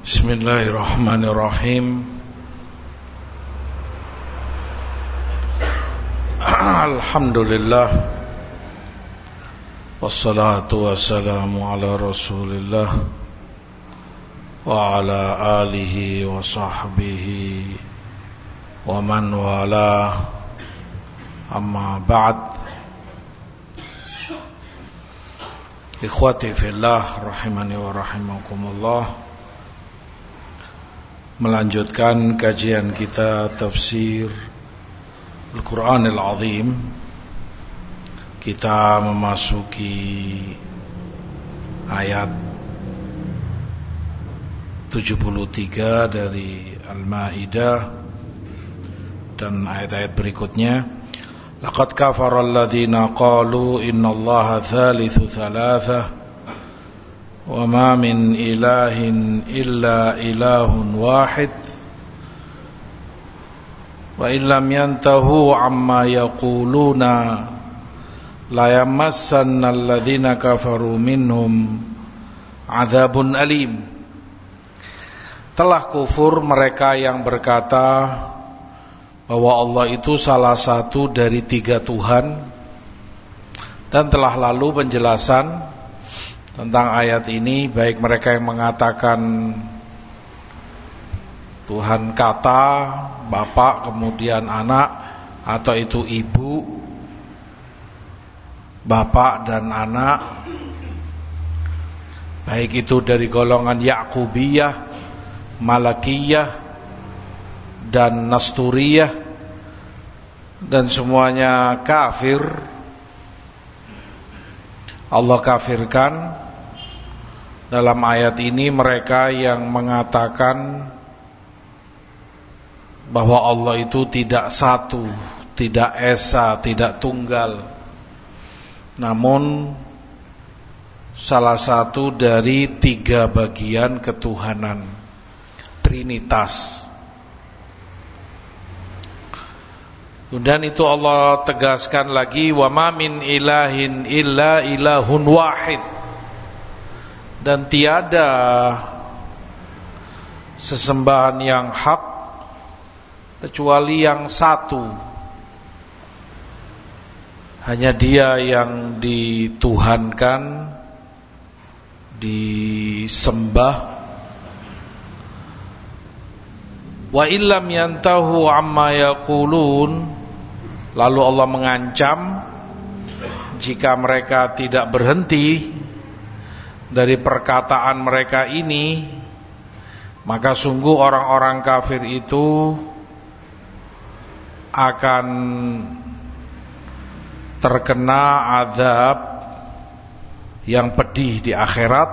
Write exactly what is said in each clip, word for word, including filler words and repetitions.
Bismillahirrahmanirrahim. Alhamdulillah, wassalatu wassalamu ala Rasulillah wa ala alihi wa sahbihi wa man wala, amma ba'd. Ikhwati fillah rahimani wa rahimakumullah, melanjutkan kajian kita tafsir Al-Quranil Azim. Kita memasuki ayat tujuh puluh tiga dari Al-Maidah dan ayat-ayat berikutnya. Laqad kafara alladhina qalu innallaha thalithu thalatha wa ma min ilahin illa ilahun wahid wa illam yantahu amma yaquluna la yamassanna alladhina kafaru minhum adzabun alim. Telah kufur mereka yang berkata bahwa Allah itu salah satu dari tiga Tuhan, dan telah lalu penjelasan tentang ayat ini, baik mereka yang mengatakan Tuhan kata, bapak kemudian anak, atau itu ibu, bapak dan anak, baik itu dari golongan Ya'qubiyah, Malakiyah dan Nasturiyah, dan semuanya kafir. Allah kafirkan dalam ayat ini mereka yang mengatakan bahwa Allah itu tidak satu, tidak esa, tidak tunggal, namun salah satu dari tiga bagian ketuhanan, Trinitas. Dan itu Allah tegaskan lagi, wa ma min ilahin illa ilahun wahid, dan tiada sesembahan yang hak kecuali yang satu, hanya Dia yang dituhankan, disembah. Wa illam yantahu amma yaqulun, lalu Allah mengancam jika mereka tidak berhenti dari perkataan mereka ini, maka sungguh orang-orang kafir itu akan terkena azab yang pedih di akhirat,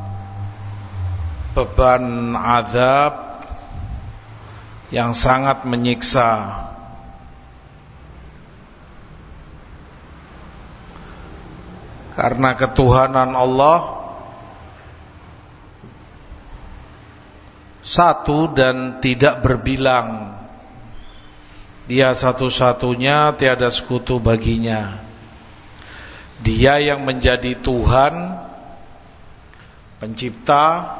beban azab yang sangat menyiksa. Karena ketuhanan Allah satu dan tidak berbilang. Dia satu-satunya, tiada sekutu baginya. Dia yang menjadi Tuhan, pencipta,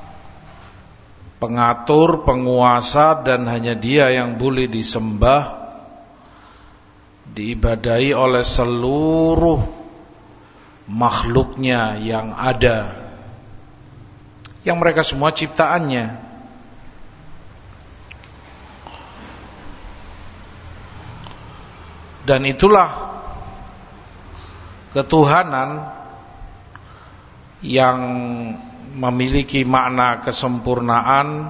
pengatur, penguasa, dan hanya Dia yang boleh disembah, diibadahi oleh seluruh makhluknya yang ada, yang mereka semua ciptaannya. Dan itulah ketuhanan yang memiliki makna kesempurnaan,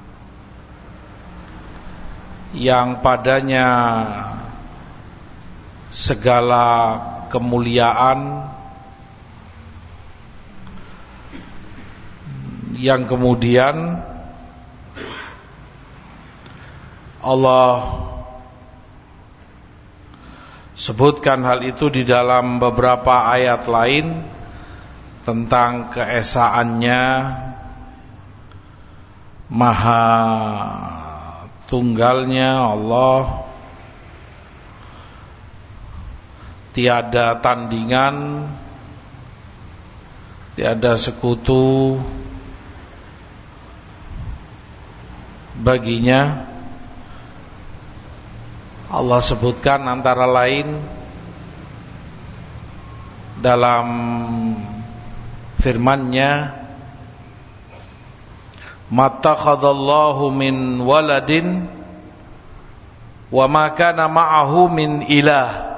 yang padanya segala kemuliaan, yang kemudian Allah sebutkan hal itu di dalam beberapa ayat lain tentang keesaannya, maha tunggalnya Allah, tiada tandingan, tiada sekutu, baginya. Allah sebutkan antara lain dalam firman-Nya, mattakhadallahu min waladin wa ma kana ma'ahu min ilah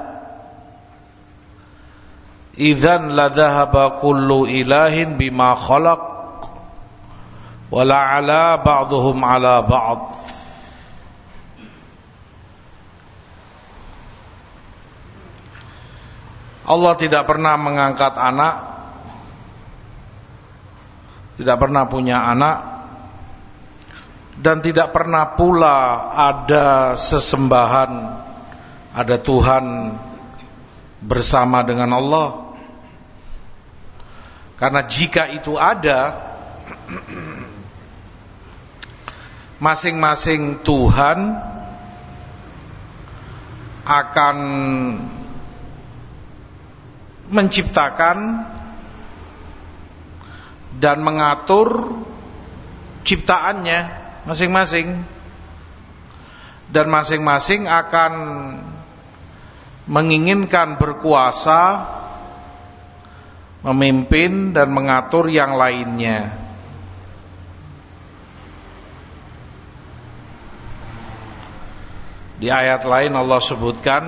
idzan la dhahaba kullu ilahin bima khalaq wa la ala ba'dhum ala ba'd. Allah tidak pernah mengangkat anak, tidak pernah punya anak, dan tidak pernah pula ada sesembahan, ada Tuhan bersama dengan Allah. Karena jika itu ada, masing-masing Tuhan akan menciptakan dan mengatur ciptaannya masing-masing, dan masing-masing akan menginginkan berkuasa, memimpin dan mengatur yang lainnya. Di ayat lain Allah sebutkan,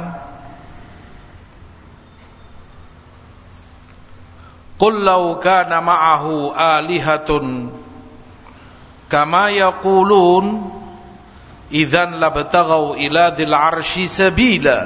qul law kana ma'ahu alihatun kama yaqulun idzan labtaghaw ila dzil arsy sabila.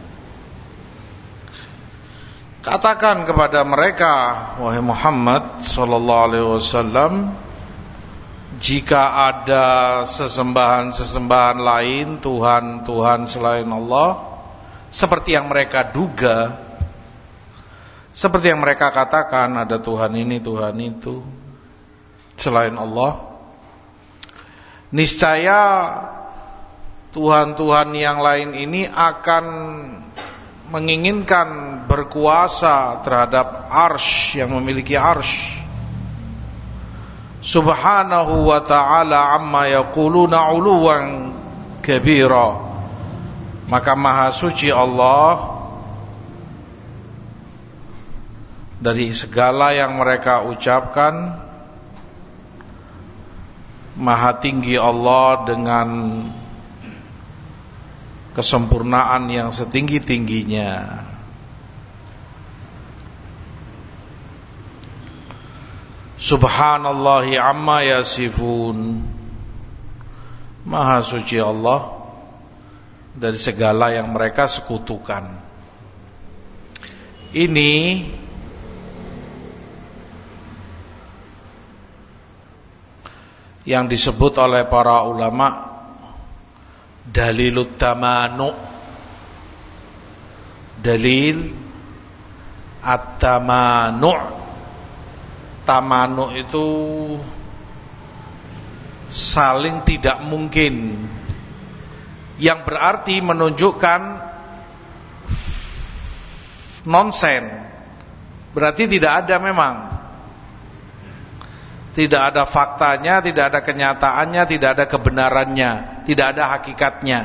Katakan kepada mereka, wahai Muhammad sallallahu alaihi wasallam, jika ada sesembahan-sesembahan lain, Tuhan-Tuhan selain Allah, seperti yang mereka duga, seperti yang mereka katakan, ada Tuhan ini, Tuhan itu selain Allah, niscaya Tuhan-Tuhan yang lain ini akan menginginkan berkuasa terhadap arsy, yang memiliki arsy. Subhanahu wa ta'ala amma yaquluna 'uluwan kabira. Maka maha suci Allah dari segala yang mereka ucapkan, maha tinggi Allah dengan kesempurnaan yang setinggi-tingginya. Subhanallahi amma yasifun. Maha suci Allah dari segala yang mereka sekutukan. Ini yang disebut oleh para ulama dalilut tamanu, dalil at-tamanu. Tamanu itu saling tidak mungkin, yang berarti menunjukkan nonsen, berarti tidak ada, memang tidak ada faktanya, tidak ada kenyataannya, tidak ada kebenarannya, tidak ada hakikatnya.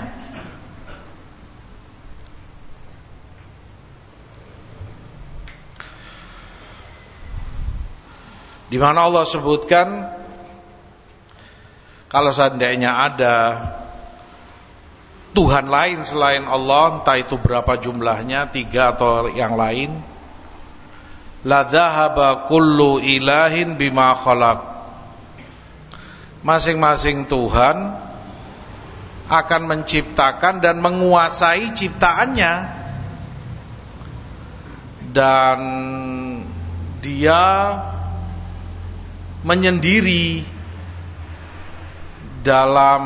Di mana Allah sebutkan, kalau seandainya ada Tuhan lain selain Allah, entah itu berapa jumlahnya, tiga atau yang lain, la dhahaba kullu ilahin bima khalaq. Masing-masing Tuhan akan menciptakan dan menguasai ciptaannya, dan dia menyendiri dalam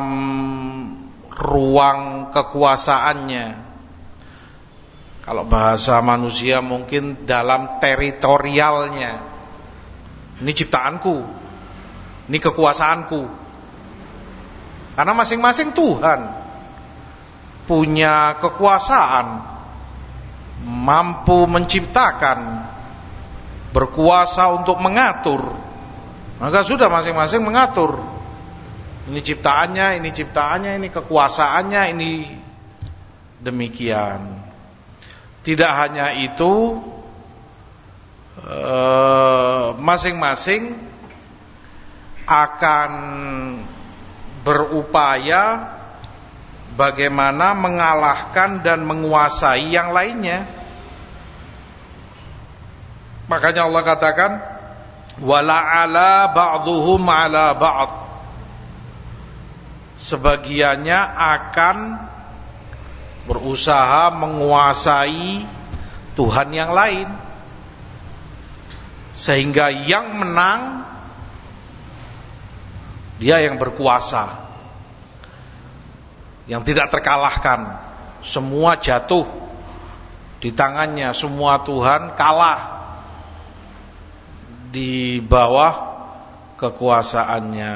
ruang kekuasaannya. Kalau bahasa manusia mungkin dalam teritorialnya. Ini ciptaanku, ini kekuasaanku. Karena masing-masing Tuhan punya kekuasaan, mampu menciptakan, berkuasa untuk mengatur. Maka sudah masing-masing mengatur. Ini ciptaannya, ini ciptaannya, ini kekuasaannya, ini demikian. Tidak hanya itu, masing-masing akan berupaya bagaimana mengalahkan dan menguasai yang lainnya. Makanya Allah katakan, wala'ala ba'duhum ala ba'd. Sebagiannya akan berusaha menguasai Tuhan yang lain, sehingga yang menang dia yang berkuasa, yang tidak terkalahkan. Semua jatuh di tangannya, semua Tuhan kalah di bawah kekuasaannya.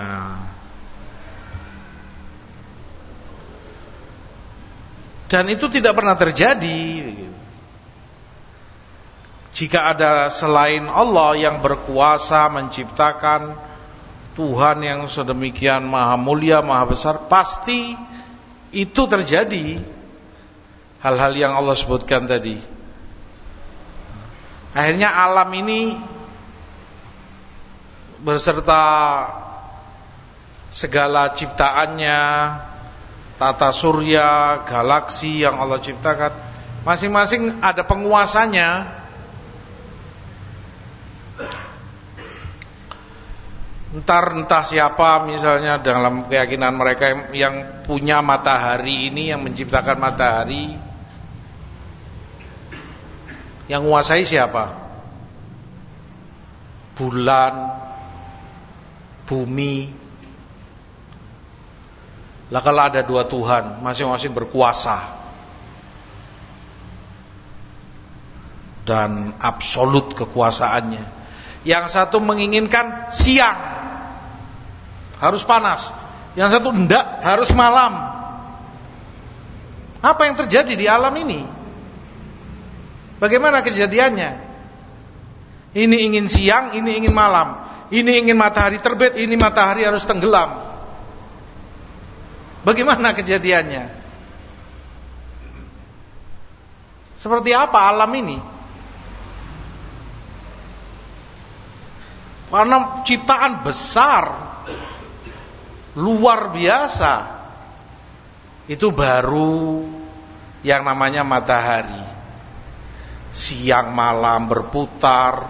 Dan itu tidak pernah terjadi jika ada selain Allah yang berkuasa menciptakan, Tuhan yang sedemikian maha mulia, maha besar. Pasti itu terjadi hal-hal yang Allah sebutkan tadi. Akhirnya alam ini beserta segala ciptaannya, tata surya, galaksi yang Allah ciptakan, masing-masing ada penguasanya. Entar entah siapa misalnya dalam keyakinan mereka yang punya matahari ini, yang menciptakan matahari, yang menguasai siapa? Bulan, bumi. Lah kalau ada dua Tuhan, masing-masing berkuasa dan absolut kekuasaannya. Yang satu menginginkan siang, harus panas. Yang satu enggak, harus malam. Apa yang terjadi di alam ini? Bagaimana kejadiannya? Ini ingin siang, ini ingin malam. Ini ingin matahari terbit, ini matahari harus tenggelam. Bagaimana kejadiannya? Seperti apa alam ini? Karena ciptaan besar, luar biasa. Itu baru yang namanya matahari. Siang malam berputar,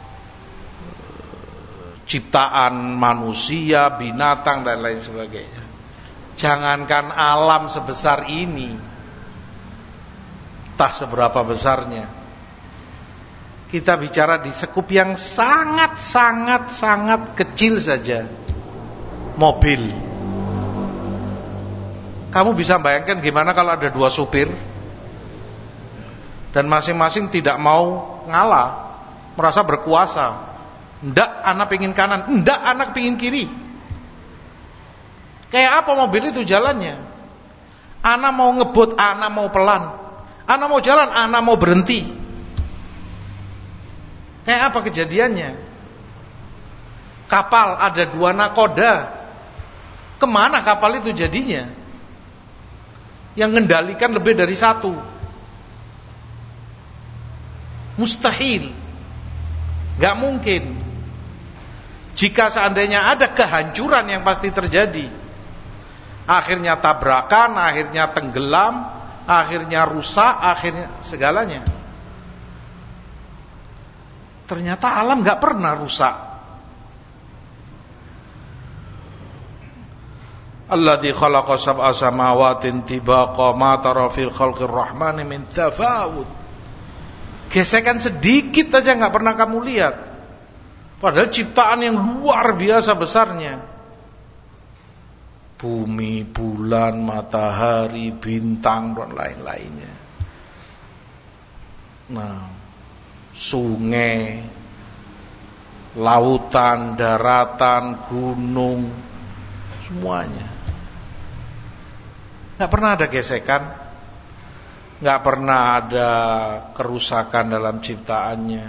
ciptaan manusia, binatang dan lain sebagainya. Jangankan alam sebesar ini, entah seberapa besarnya. Kita bicara di sekup yang sangat-sangat-sangat kecil saja. Mobil. Kamu bisa bayangkan gimana kalau ada dua supir dan masing-masing tidak mau ngalah, merasa berkuasa. Ndak anak pingin kanan, ndak anak pingin kiri. Kayak apa mobil itu jalannya? Anak mau ngebut, anak mau pelan. Anak mau jalan, anak mau berhenti. Kayak apa kejadiannya? Kapal ada dua nakoda. Kemana kapal itu jadinya? Yang mengendalikan lebih dari satu. Mustahil. Gak mungkin. Jika seandainya ada kehancuran yang pasti terjadi, akhirnya tabrakan, akhirnya tenggelam, akhirnya rusak, akhirnya segalanya. Ternyata alam gak pernah rusak. Alladzi khalaqa sab'a samawatin tibaqa ma tara fil khalqir rahmani min tafawut. Gesekan sedikit aja gak pernah kamu lihat. Padahal ciptaan yang luar biasa besarnya. Bumi, bulan, matahari, bintang dan lain-lainnya. Nah, sungai, lautan, daratan, gunung, semuanya. Gak pernah ada gesekan, gak pernah ada kerusakan dalam ciptaannya.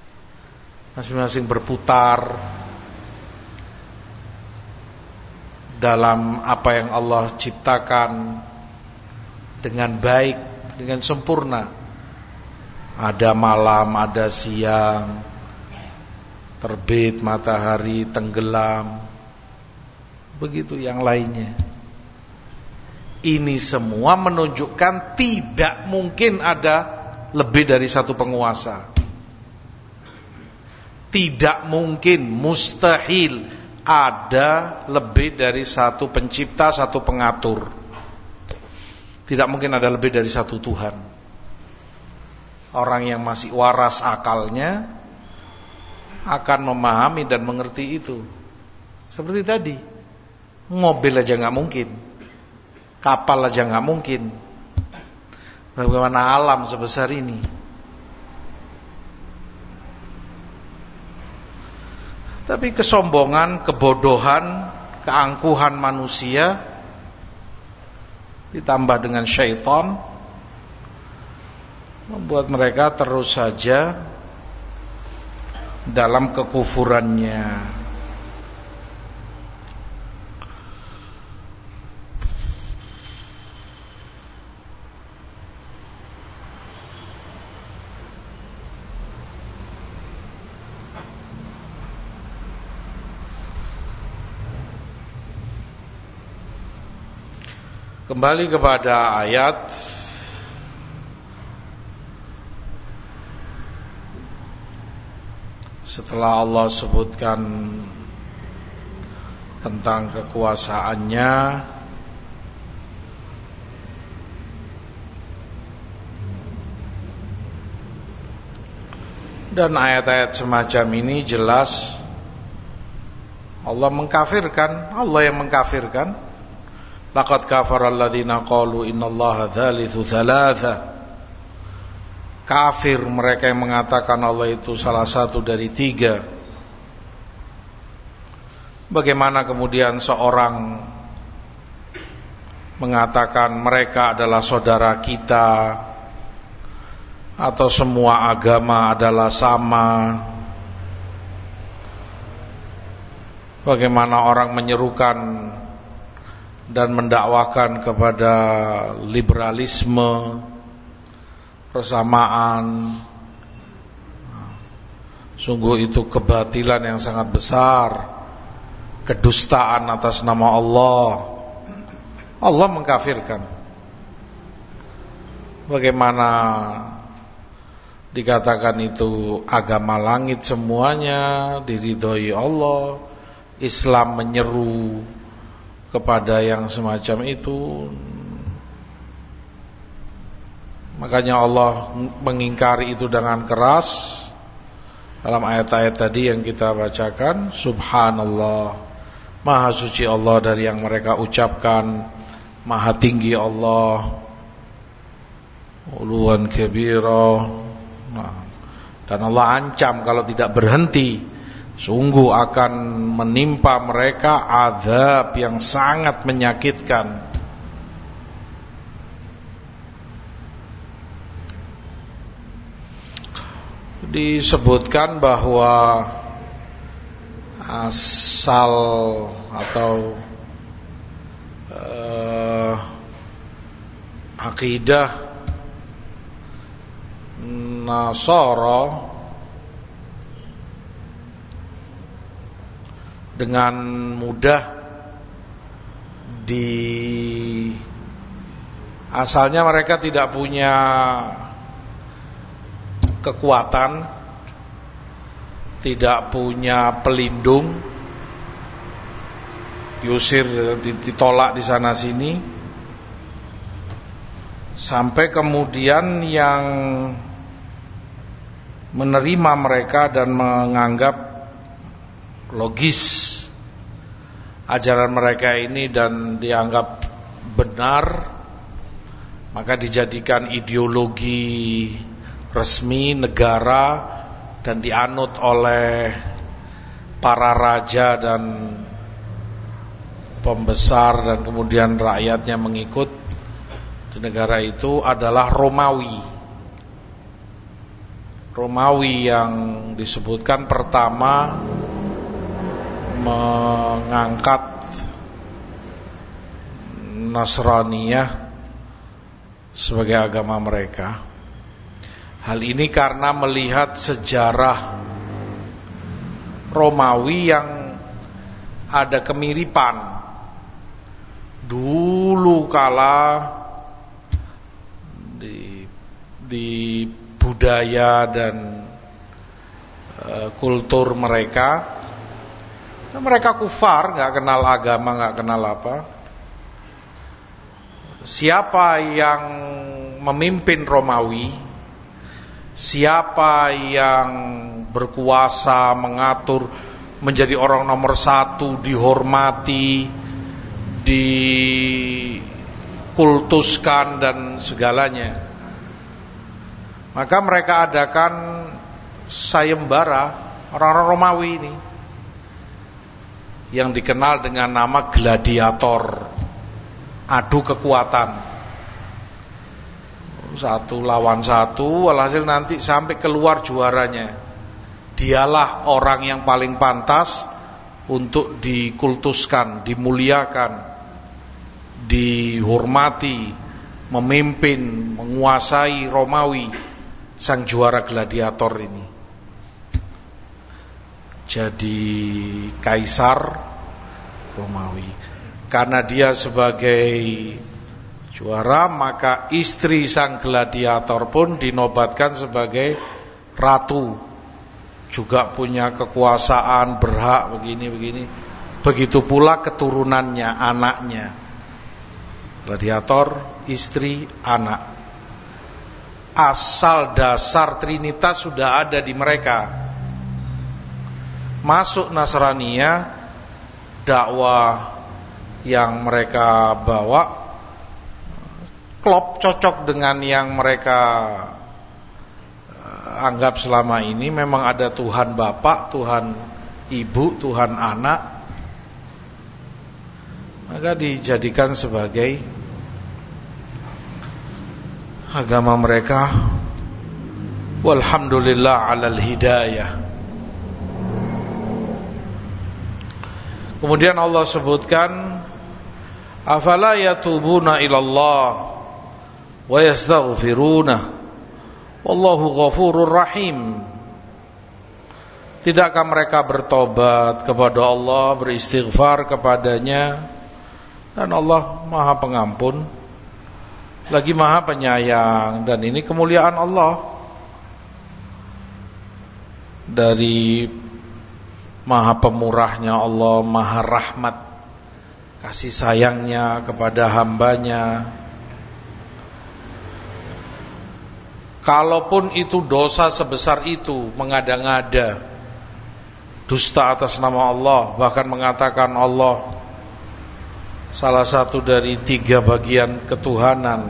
Masing-masing berputar. dalam apa yang Allah ciptakan dengan baik, dengan sempurna. Ada malam, ada siang, terbit matahari, tenggelam, begitu yang lainnya. Ini semua menunjukkan tidak mungkin ada lebih dari satu penguasa. Tidak mungkin, mustahil ada lebih dari satu pencipta, satu pengatur. Tidak mungkin ada lebih dari satu Tuhan. Orang yang masih waras akalnya akan memahami dan mengerti itu. Seperti tadi, mobil aja gak mungkin, kapal aja gak mungkin, bagaimana alam sebesar ini. Tapi kesombongan, kebodohan, keangkuhan manusia ditambah dengan syaitan membuat mereka terus saja dalam kekufurannya. Kembali kepada ayat setelah Allah sebutkan tentang kekuasaannya, dan ayat-ayat semacam ini jelas Allah mengkafirkan, Allah yang mengkafirkan. Laqad kafara alladziina qalu innallaha tsalitsu tsalatsa. Kafir mereka yang mengatakan Allah itu salah satu dari tiga. Bagaimana kemudian seorang mengatakan mereka adalah saudara kita, atau semua agama adalah sama? Bagaimana orang menyerukan dan mendakwakan kepada liberalisme, persamaan? Sungguh itu kebatilan yang sangat besar, kedustaan atas nama Allah. Allah mengkafirkan. Bagaimana dikatakan itu agama langit semuanya diridhoi Allah, Islam menyeru kepada yang semacam itu. Makanya Allah mengingkari itu dengan keras dalam ayat-ayat tadi yang kita bacakan. Subhanallah, maha suci Allah dari yang mereka ucapkan, maha tinggi Allah, uluwan kabira. Nah, dan Allah ancam kalau tidak berhenti, sungguh akan menimpa mereka azab yang sangat menyakitkan. Disebutkan bahwa asal atau uh, akidah Nasara dengan mudah di asalnya mereka tidak punya kekuatan, tidak punya pelindung, diusir, ditolak di sana sini, sampai kemudian yang menerima mereka dan menganggap logis ajaran mereka ini dan dianggap benar, maka dijadikan ideologi resmi negara dan dianut oleh para raja dan pembesar, dan kemudian rakyatnya mengikut di negara itu adalah Romawi. Romawi yang disebutkan pertama mengangkat Nasraniyah sebagai agama mereka. Hal ini karena melihat sejarah Romawi yang ada kemiripan. Dulu kala di, di budaya dan e, kultur mereka, mereka kufar, nggak kenal agama, nggak kenal apa. Siapa yang memimpin Romawi, siapa yang berkuasa, mengatur, menjadi orang nomor satu, dihormati, dikultuskan dan segalanya, maka mereka adakan sayembara orang-orang Romawi ini yang dikenal dengan nama gladiator, adu kekuatan, satu lawan satu, walhasil nanti sampai keluar juaranya. Dialah orang yang paling pantas untuk dikultuskan, dimuliakan, dihormati, memimpin, menguasai Romawi, sang juara gladiator ini. Jadi kaisar Romawi. Karena dia sebagai juara, maka istri sang gladiator pun dinobatkan sebagai ratu, juga punya kekuasaan, berhak begini-begini. Begitu pula keturunannya, anaknya. Gladiator, istri, anak. Asal dasar Trinitas sudah ada di mereka. Masuk Nasraniyah, dakwah yang mereka bawa klop, cocok dengan yang mereka anggap selama ini. Memang ada Tuhan Bapak, Tuhan Ibu, Tuhan Anak, maka dijadikan sebagai agama mereka. Walhamdulillah alal hidayah. Kemudian Allah sebutkan, afala yatubuna ilallah wa yastaghfiruna wallahu ghafurur rahim. Tidakkah mereka bertobat kepada Allah, beristighfar kepadanya, dan Allah Maha Pengampun lagi Maha Penyayang. Dan ini kemuliaan Allah, dari Maha Pemurahnya Allah, Maha Rahmat, kasih sayangnya kepada hambanya. Kalaupun itu dosa sebesar itu, mengada-ngada, dusta atas nama Allah, bahkan mengatakan Allah salah satu dari tiga bagian ketuhanan,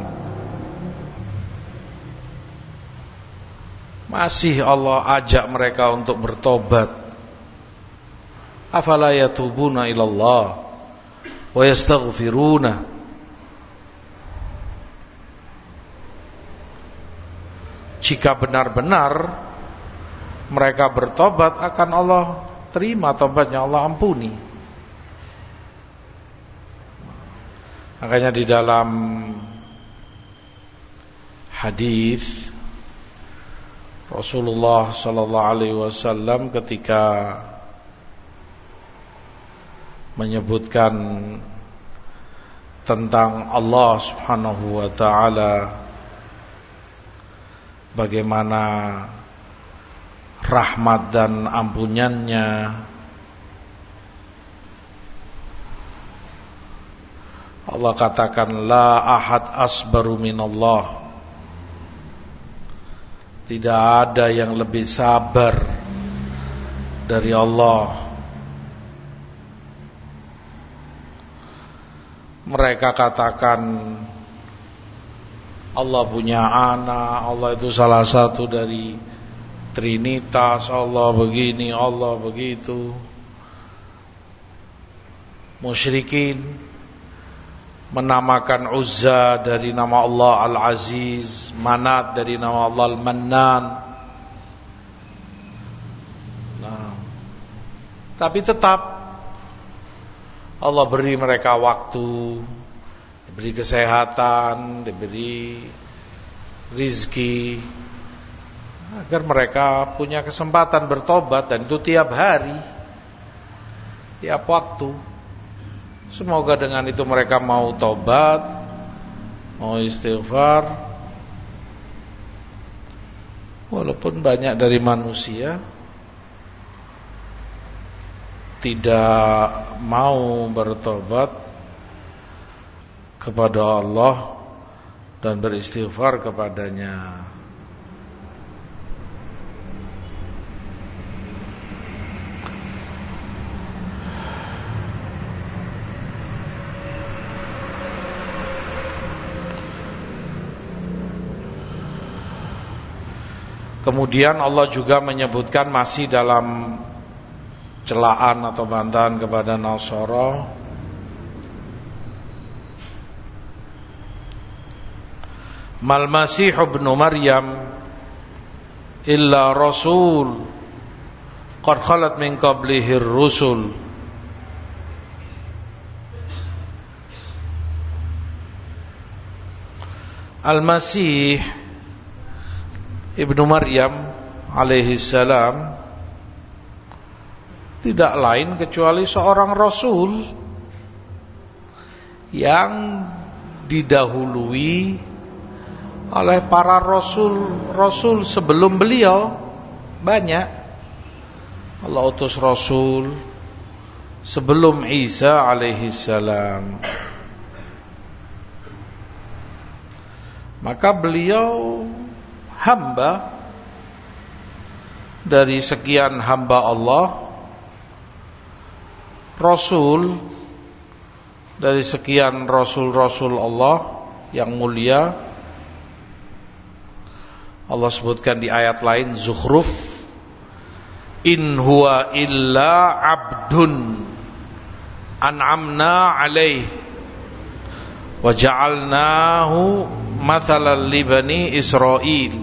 masih Allah ajak mereka untuk bertobat. Afala yatubuna ilallah wa yastaghfiruna. Jika benar-benar mereka bertobat, akan Allah terima tobatnya, Allah ampuni. Makanya di dalam hadis Rasulullah sallallahu alaihi wasallam ketika menyebutkan tentang Allah Subhanahu wa taala, bagaimana rahmat dan ampunannya, Allah katakan la ahad asbaru minallah. Tidak ada yang lebih sabar dari Allah. Mereka katakan Allah punya anak, Allah itu salah satu dari Trinitas, Allah begini, Allah begitu. Musyrikin menamakan Uzza dari nama Allah Al-Aziz, Manat dari nama Allah Al-Mannan. Nah, tapi tetap Allah beri mereka waktu, diberi kesehatan, diberi rizki, agar mereka punya kesempatan bertobat, dan itu tiap hari, tiap waktu. Semoga dengan itu mereka mau tobat, mau istighfar. Walaupun banyak dari manusia tidak mau bertobat kepada Allah dan beristighfar kepadanya. Kemudian Allah juga menyebutkan masih dalam celaan atau bantahan kepada Nasara, Mal Masih ibnu Maryam illa rasul qad khalat min qablihi ar-rusul. Al-Masih Ibnu Maryam alaihi salam tidak lain kecuali seorang rasul yang didahului oleh para rasul-rasul sebelum beliau. Banyak Allah utus rasul sebelum Isa alaihi salam. Maka beliau hamba dari sekian hamba Allah, rasul dari sekian rasul-rasul Allah yang mulia. Allah sebutkan di ayat lain, Zukhruf, in huwa illa abdun an'amna alaih wa ja'alnahu mathalan li bani Israil.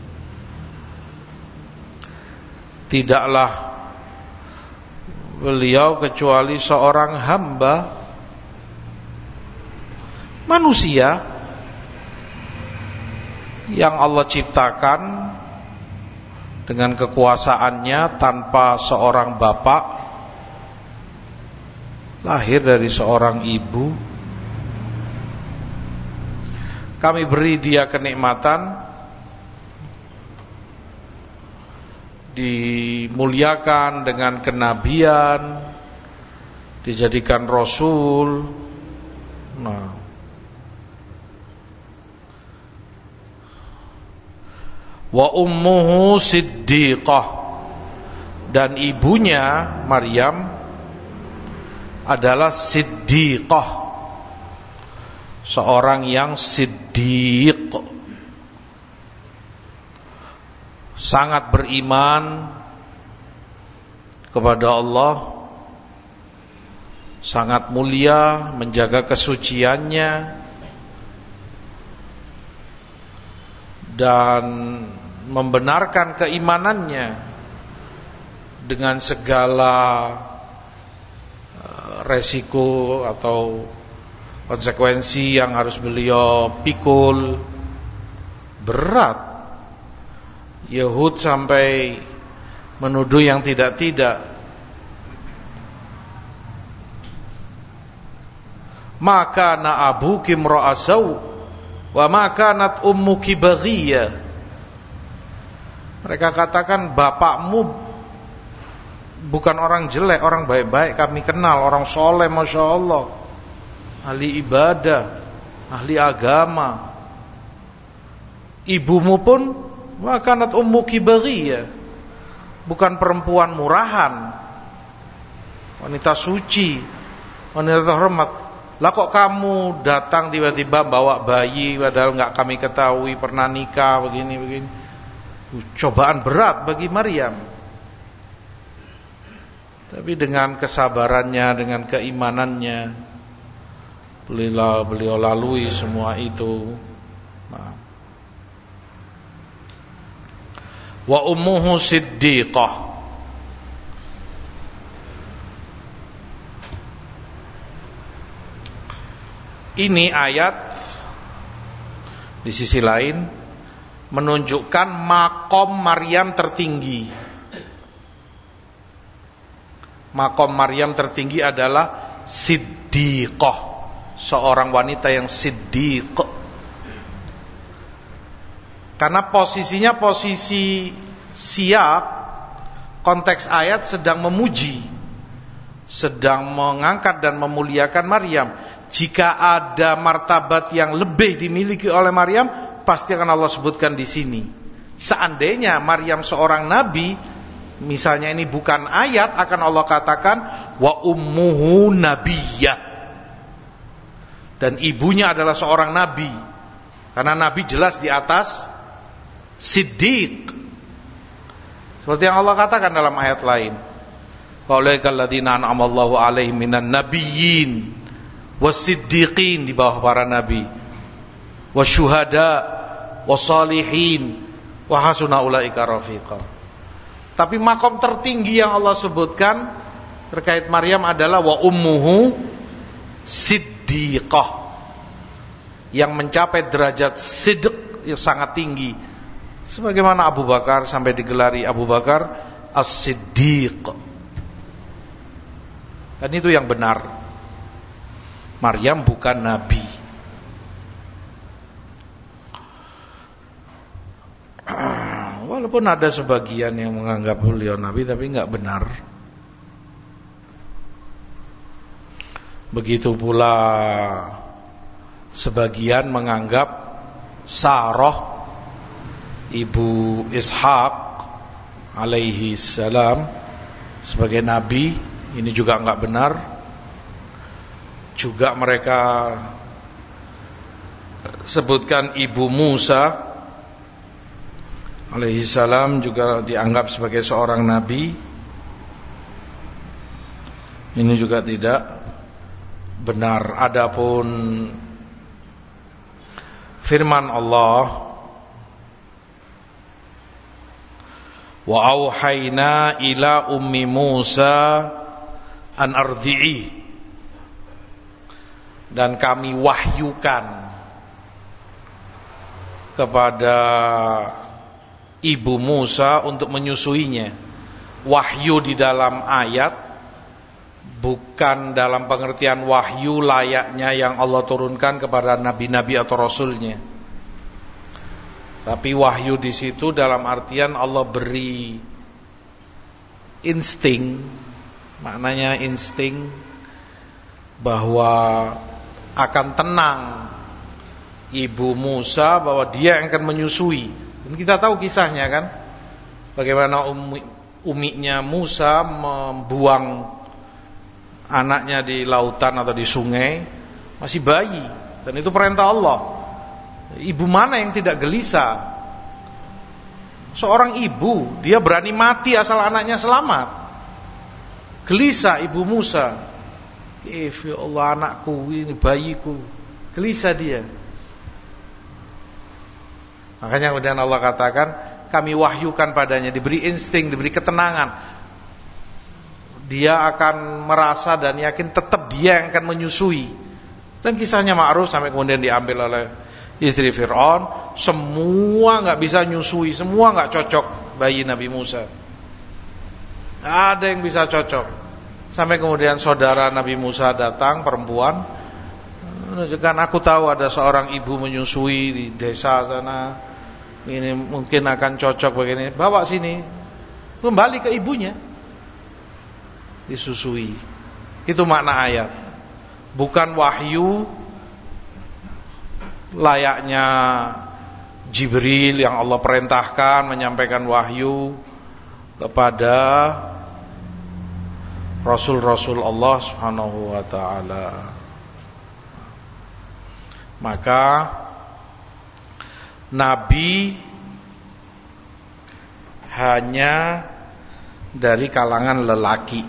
Tidaklah beliau kecuali seorang hamba manusia yang Allah ciptakan dengan kekuasaannya tanpa seorang bapak, lahir dari seorang ibu. Kami beri dia kenikmatan, dimuliakan dengan kenabian, dijadikan rasul. Nah, wa ummuhu siddiqah, dan ibunya Maryam adalah siddiqah, seorang yang siddiq, sangat beriman kepada Allah, sangat mulia, menjaga kesuciannya, dan membenarkan keimanannya dengan segala resiko atau konsekuensi yang harus beliau pikul. Berat. Yahud sampai menuduh yang tidak-tidak. Maka na abuki imra'asau wa ma kanat ummuki baghiyah. Mereka katakan bapakmu bukan orang jelek, orang baik-baik, kami kenal, orang soleh, masya Allah, ahli ibadah, ahli agama. Ibumu pun wa kanat ummuki baghiyah, bukan perempuan murahan, wanita suci, wanita terhormat. Lah kok kamu datang tiba-tiba bawa bayi padahal enggak kami ketahui pernah nikah begini-begini. Cobaan berat bagi Maryam. Tapi dengan kesabarannya, dengan keimanannya, beliau beliau lalui semua itu. Nah. Wa ummuhu siddiqah. Ini ayat di sisi lain menunjukkan makom Maryam tertinggi. Makom Maryam tertinggi adalah siddiqah, seorang wanita yang siddiq. Karena posisinya posisi siap, konteks ayat sedang memuji, sedang mengangkat dan memuliakan Maryam. Jika ada martabat yang lebih dimiliki oleh Maryam, pasti akan Allah sebutkan di sini. Seandainya Maryam seorang nabi, misalnya ini bukan ayat, akan Allah katakan wa ummuhu nabiyyah, dan ibunya adalah seorang nabi. Karena nabi jelas di atas siddiq, seperti yang Allah katakan dalam ayat lain, wa ulaikal ladzina an'ama Allahu 'alaihim minan nabiyyin wasiddiqin, di bawah para nabi, wasyuhada wasalihin wa hasuna ulaika rafiqa. Tapi makom tertinggi yang Allah sebutkan terkait Maryam adalah wa ummuhu siddiqah, yang mencapai derajat sidq yang sangat tinggi, sebagaimana Abu Bakar sampai digelari Abu Bakar as-siddiq. Dan itu yang benar. Maryam bukan nabi. Walaupun ada sebagian yang menganggap beliau nabi, tapi enggak benar. Begitu pula sebagian menganggap Sarah ibu Ishaq alaihi salam sebagai nabi. Ini juga enggak benar. Juga mereka sebutkan ibu Musa alaihi salam juga dianggap sebagai seorang nabi. Ini juga tidak benar. Adapun firman Allah, wa auhayna ila ummi Musa an ardhi'i, dan kami wahyukan kepada ibu Musa untuk menyusuinya. Wahyu di dalam ayat bukan dalam pengertian wahyu layaknya yang Allah turunkan kepada nabi-nabi atau rasulnya, tapi wahyu di situ dalam artian Allah beri insting, maknanya insting bahwa akan tenang ibu Musa, bahwa dia yang akan menyusui. Dan kita tahu kisahnya kan, bagaimana umi, uminya Musa membuang anaknya di lautan atau di sungai, masih bayi, dan itu perintah Allah. Ibu mana yang tidak gelisah? Seorang ibu, dia berani mati asal anaknya selamat. Gelisah ibu Musa. Eh, ya Allah, anakku ini, bayiku. Gelisah dia. Makanya kemudian Allah katakan, kami wahyukan padanya, diberi insting, diberi ketenangan. Dia akan merasa dan yakin tetap dia yang akan menyusui. Dan kisahnya ma'ruf sampai kemudian diambil oleh istri Fir'aun. Semua gak bisa nyusui, semua gak cocok bayi Nabi Musa. Gak ada yang bisa cocok. Sampai kemudian saudara Nabi Musa datang, perempuan, kan aku tahu ada seorang ibu menyusui di desa sana, ini mungkin akan cocok begini, bawa sini. Kembali ke ibunya, disusui. Itu makna ayat. Bukan wahyu layaknya Jibril yang Allah perintahkan menyampaikan wahyu kepada Rasul-Rasul Allah Subhanahu wa ta'ala. Maka Nabi hanya dari kalangan lelaki.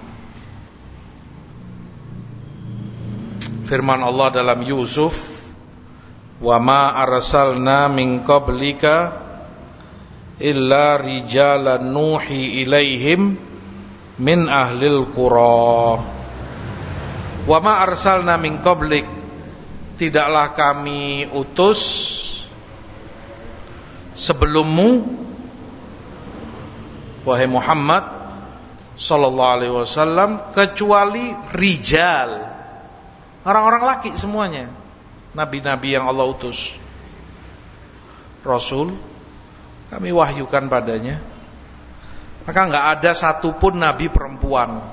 Firman Allah dalam Yusuf, wa ma arsalna min qablika illa rijalan nuhi ilaihim min ahlil qura. Wa ma arsalna min qablik, tidaklah kami utus sebelummu wahai Muhammad sallallahu alaihi wasallam kecuali rijal, orang-orang laki semuanya, nabi-nabi yang Allah utus. Rasul kami wahyukan padanya, maka enggak ada satupun nabi perempuan.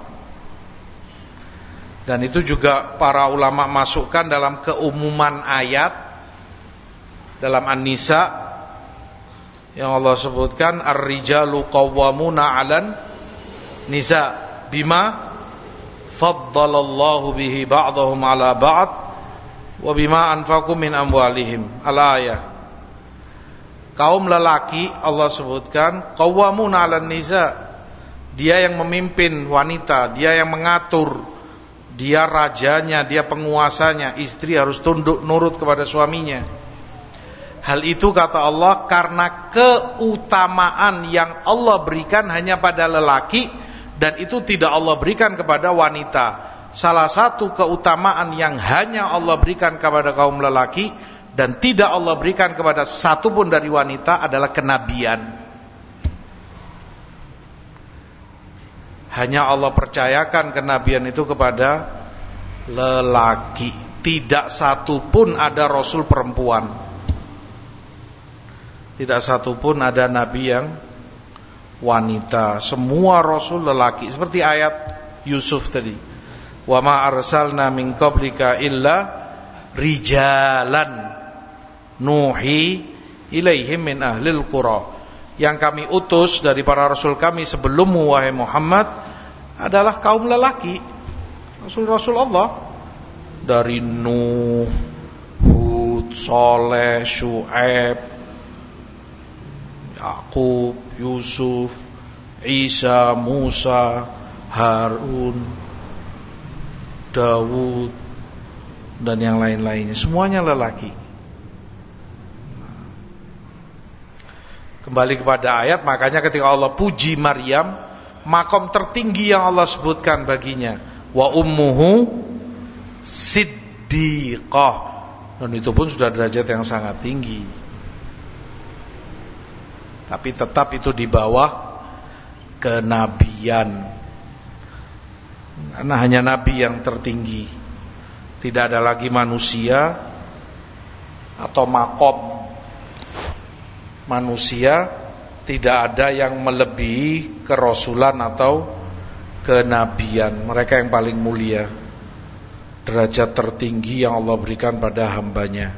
Dan itu juga para ulama masukkan dalam keumuman ayat dalam An-Nisa yang Allah sebutkan ar-rijalu qawwamuna 'alan nisa bima faddalallahu bihi ba'dahum 'ala ba'd wa bima anfaqu min amwalihim. Al-ayah. Kaum lelaki Allah sebutkan qawwamuna 'alan nisa, dia yang memimpin wanita, dia yang mengatur, dia rajanya, dia penguasanya. Istri harus tunduk nurut kepada suaminya. Hal itu kata Allah karena keutamaan yang Allah berikan hanya pada lelaki, dan itu tidak Allah berikan kepada wanita. Salah satu keutamaan yang hanya Allah berikan kepada kaum lelaki dan tidak Allah berikan kepada satu pun dari wanita adalah kenabian. Hanya Allah percayakan kenabian itu kepada lelaki. Tidak satu pun ada rasul perempuan. Tidak satu pun ada nabi yang wanita. Semua rasul lelaki. Seperti ayat Yusuf tadi. Wa ma arsalna min qablika illa rijalan nuhi ilaihim min ahlil qura. Yang kami utus dari para rasul kami sebelummu wahai Muhammad adalah kaum lelaki, rasul-rasul Allah. Dari Nuh, Hud, Saleh, Syuaib, Yakub, Yusuf, Isa, Musa, Harun, Dawud, dan yang lain-lainnya. Semuanya lelaki. Kembali kepada ayat, makanya ketika Allah puji Maryam, makom tertinggi yang Allah sebutkan baginya, wa ummuhu siddiqah, dan itu pun sudah derajat yang sangat tinggi. Tapi tetap itu di bawah kenabian, karena hanya nabi yang tertinggi. Tidak ada lagi manusia atau makom manusia, tidak ada yang melebihi kerasulan atau kenabian. Mereka yang paling mulia, derajat tertinggi yang Allah berikan pada hambanya.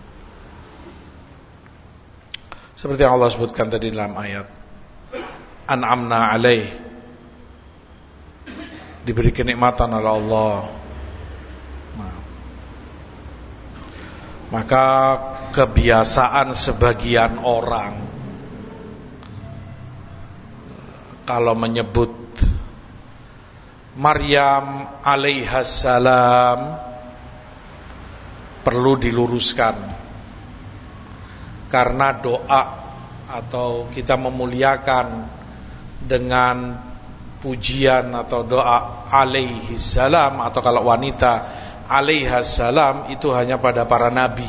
Seperti yang Allah sebutkan tadi dalam ayat, an'amna alaih, diberi kenikmatan oleh Allah. Nah, maka kebiasaan sebagian orang kalau menyebut Maryam alaihassalam perlu diluruskan, karena doa atau kita memuliakan dengan pujian atau doa alaihissalam, atau kalau wanita alaihassalam, itu hanya pada para nabi,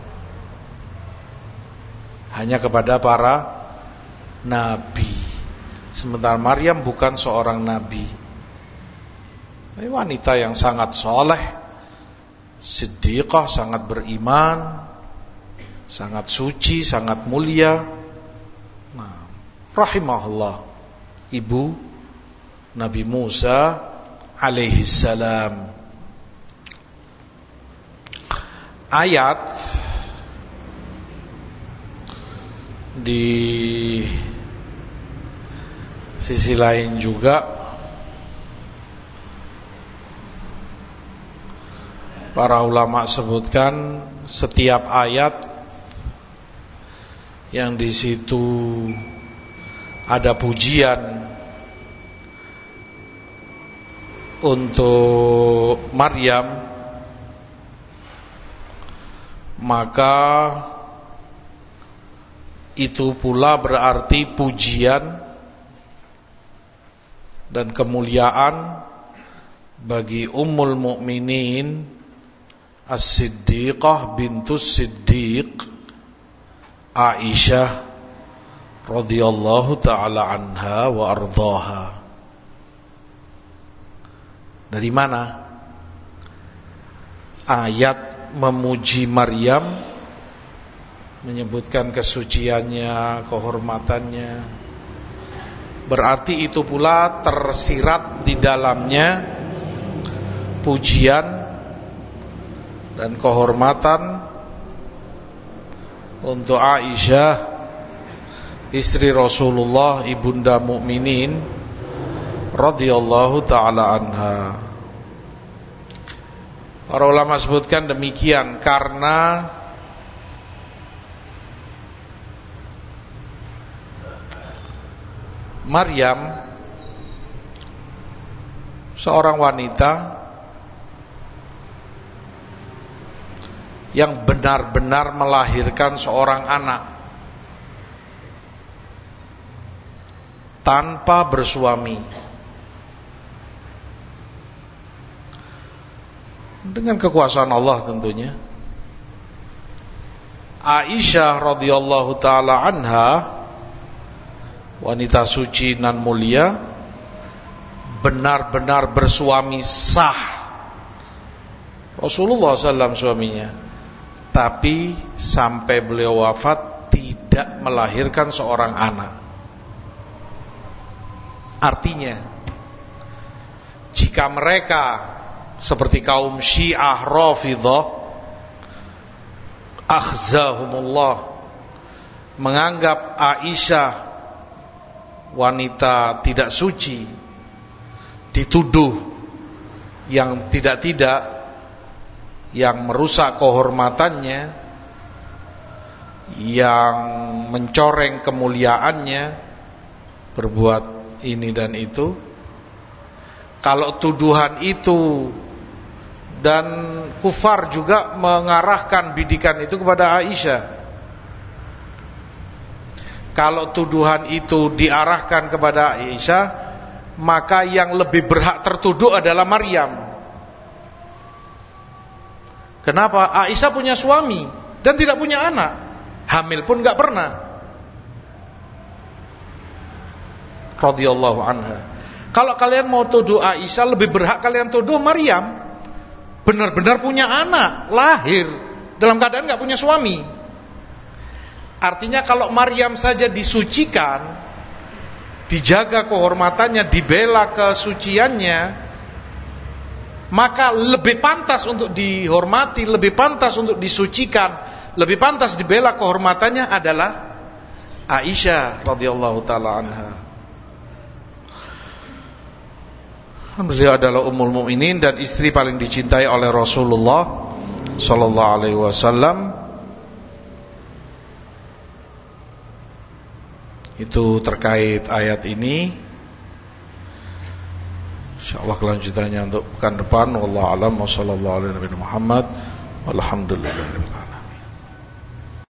hanya kepada para nabi. Sementara Maryam bukan seorang nabi, ini wanita yang sangat soleh, siddiqah, sangat beriman, sangat suci, sangat mulia. Nah, rahimahullah, ibu Nabi Musa alaihissalam. Ayat di sisi lain juga para ulama sebutkan setiap ayat yang di situ ada pujian untuk Maryam, maka itu pula berarti pujian dan kemuliaan bagi Ummul Mukminin As-Siddiqah bintus Siddiq Aisyah radhiyallahu ta'ala anha wa ardhaha. Dari mana ayat memuji Maryam, menyebutkan kesuciannya, kehormatannya? Berarti itu pula tersirat di dalamnya pujian dan kehormatan untuk Aisyah, istri Rasulullah, ibunda mukminin radhiyallahu ta'ala anha. Para ulama sebutkan demikian karena Maryam seorang wanita yang benar-benar melahirkan seorang anak tanpa bersuami, dengan kekuasaan Allah tentunya. Aisyah radhiyallahu ta'ala anha, wanita suci nan mulia, benar-benar bersuami sah. Rasulullah sallallahu alaihi wasallam suaminya, tapi sampai beliau wafat tidak melahirkan seorang anak. Artinya, jika mereka seperti kaum Syiah Rafidhah, akhzahumullah, menganggap Aisyah wanita tidak suci, dituduh yang tidak-tidak, yang merusak kehormatannya, yang mencoreng kemuliaannya, berbuat ini dan itu. Kalau tuduhan itu dan kufar juga mengarahkan bidikan itu kepada Aisyah, kalau tuduhan itu diarahkan kepada Aisyah, maka yang lebih berhak tertuduh adalah Maryam. Kenapa? Aisyah punya suami dan tidak punya anak, hamil pun gak pernah, radhiyallahu anha. Kalau kalian mau tuduh Aisyah, lebih berhak kalian tuduh Maryam, benar-benar punya anak, lahir dalam keadaan gak punya suami. Artinya kalau Maryam saja disucikan, dijaga kehormatannya, dibela kesuciannya, maka lebih pantas untuk dihormati, lebih pantas untuk disucikan, lebih pantas dibela kehormatannya adalah Aisyah radhiyallahu ta'ala anha. Beliau adalah ummul mukminin dan istri paling dicintai oleh Rasulullah sallallahu alaihi wasallam. Itu terkait ayat ini. Insyaallah kelanjutannya untuk pekan depan. Wallahu a'lam wa sallallahu alaihi Muhammad walhamdulillah.